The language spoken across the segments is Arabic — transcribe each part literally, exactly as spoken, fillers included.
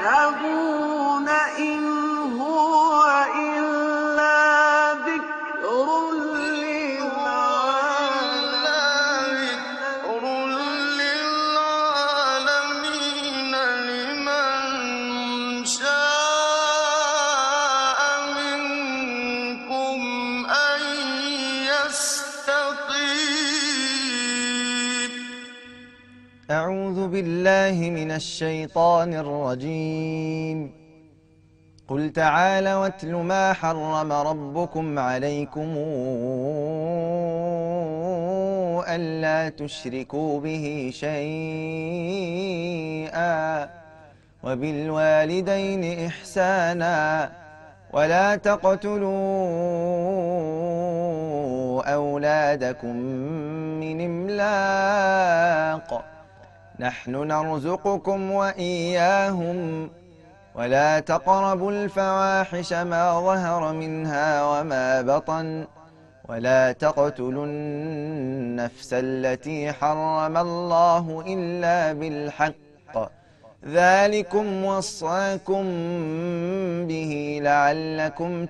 تذهبون إن هو إلا ذكر للعالمين لمن شاء منكم أن يستقيم. أعوذ بالله من الشيطان الرجيم. قل تعالوا واتل ما حرم ربكم عليكم ألا تشركوا به شيئا وبالوالدين إحسانا ولا تقتلوا أولادكم من إملاق نحن نرزقكم وإياهم ولا تقربوا الفواحش ما ظهر منها وما بطن ولا تقتلوا النفس التي حرم الله إلا بالحق ذلكم وصاكم به لعلكم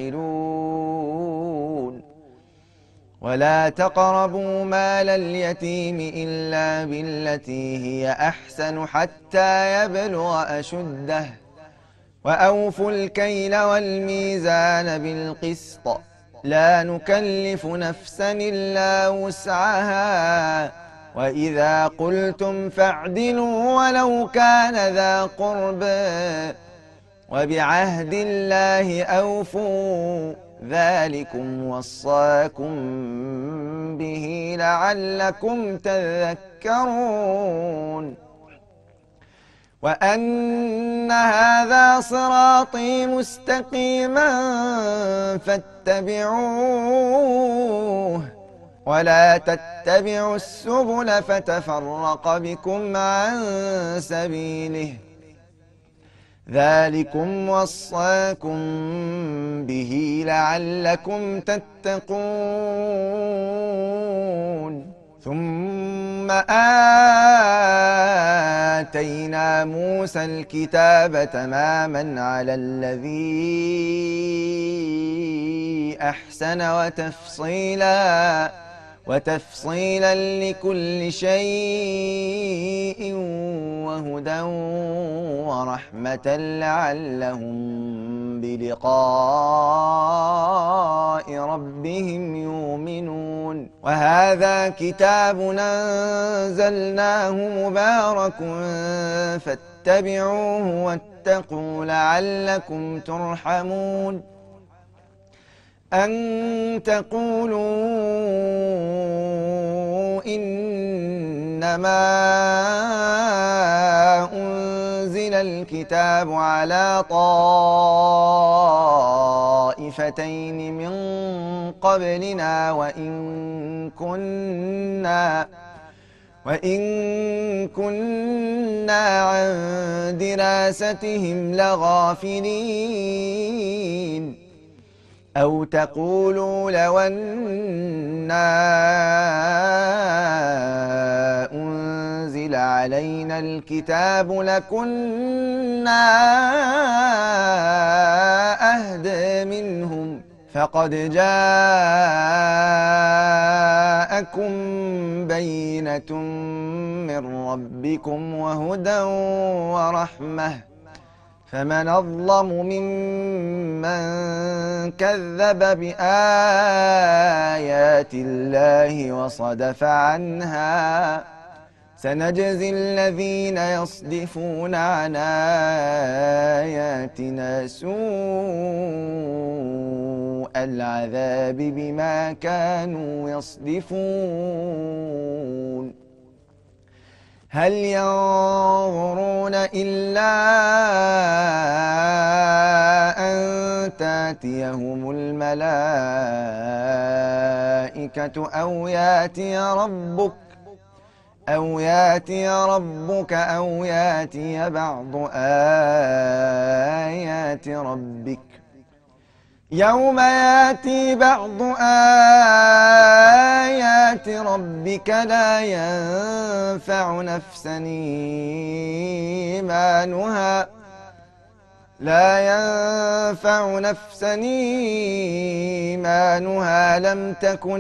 تعقلون. ولا تقربوا مال اليتيم إلا بالتي هي أحسن حتى يبلغ أشده وأوفوا الكيل والميزان بالقسط لا نكلف نفسا إلا وسعها وإذا قلتم فاعدلوا ولو كان ذا قرب وبعهد الله أوفوا ذلكم وصاكم به لعلكم تذكرون. وأن هذا صراطي مستقيما فاتبعوه ولا تتبعوا السبل فتفرق بكم عن سبيله ذلكم وصاكم به لعلكم تتقون. ثم آتينا موسى الكتاب تماما على الذي أحسن وتفصيلا وتفصيلا لكل شيء وهدى ورحمة لعلهم بلقاء ربهم يؤمنون. وهذا كتاب أنزلناه مبارك فاتبعوه واتقوا لعلكم ترحمون. أن تقولوا إنما أنزل الكتاب على طائفتين من قبلنا وإن كنا وإن كنا عن دراستهم لغافلين. أو تقولوا لو أنا أنزل علينا الكتاب لكنا أهدى منهم فقد جاءكم بينة من ربكم وهدى ورحمة فمن أظلم ممن كذب بآيات الله وصدف عنها سنجزي الذين يصدفون عن آياتنا سوء العذاب بما كانوا يصدفون. هل ينظرون إلا أن تأتيهم الملائكة أو يأتي ربك أو يأتي ربك أو يأتي بعض آيات ربك يوم يأتي بعض آيات ربك لا ينفع نفسا إيمانها لا ينفع نفسا إيمانها لم تكن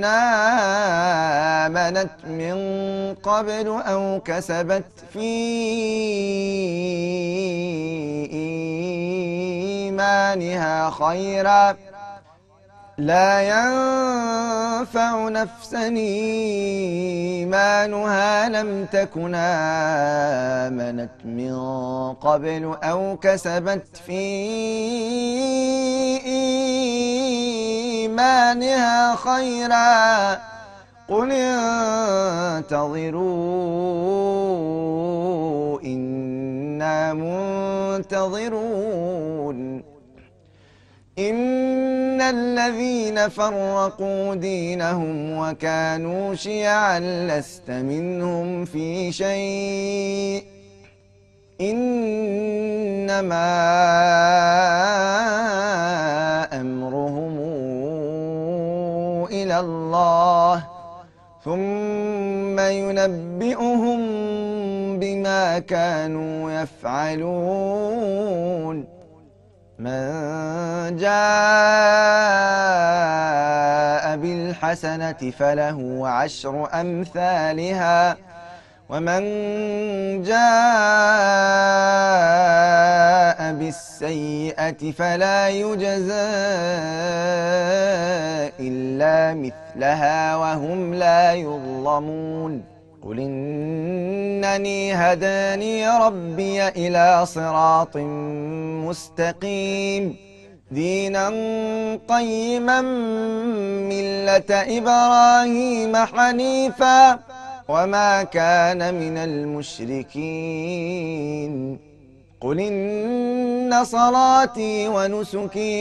آمنت من قبل أو كسبت في إيمانها خيرا لا ينفع نفسا إيمانها لم تكن آمنت من قبل أو كسبت في إيمانها خيرا قل انتظروا إنا منتظرون إن الذين فرقوا دينهم وكانوا شيعا لست منهم في شيء إنما أمرهم إلى الله ثم ينبئهم بما كانوا يفعلون من جاء بالحسنة فله عشر أمثالها ومن جاء بالسيئة فلا يجزى إلا مثلها وهم لا يظلمون قل إنني هداني ربي إلى صراط مستقيم دينا قيما ملة إبراهيم حنيفا وما كان من المشركين قل إن صلاتي ونسكي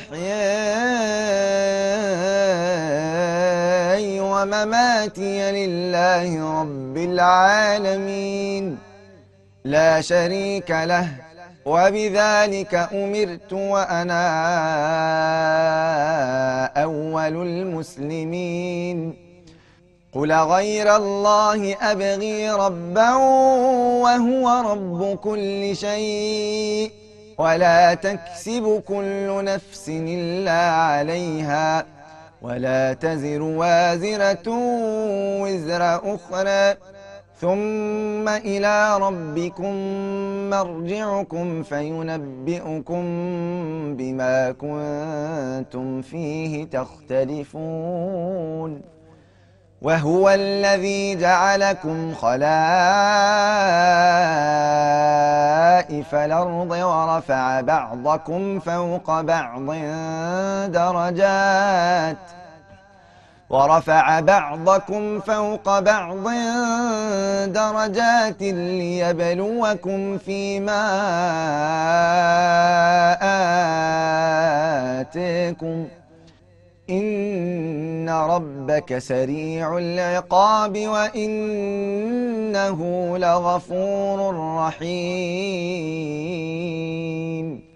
ومحياي ومماتي لله رب العالمين لا شريك له وبذلك أمرت وأنا أول المسلمين قل غير الله أبغي ربا وهو رب كل شيء ولا تكسب كل نفس إلا عليها ولا تزر وازرة وزر أخرى ثم إلى ربكم مرجعكم فينبئكم بما كنتم فيه تختلفون وهو الذي جعلكم خلائف الأرض ورفع بعضكم فوق بعض درجات ورفع بعضكم فوق بعض درجات ليبلوكم فيما آتيكم إن ربك سريع العقاب وإنه لغفور رحيم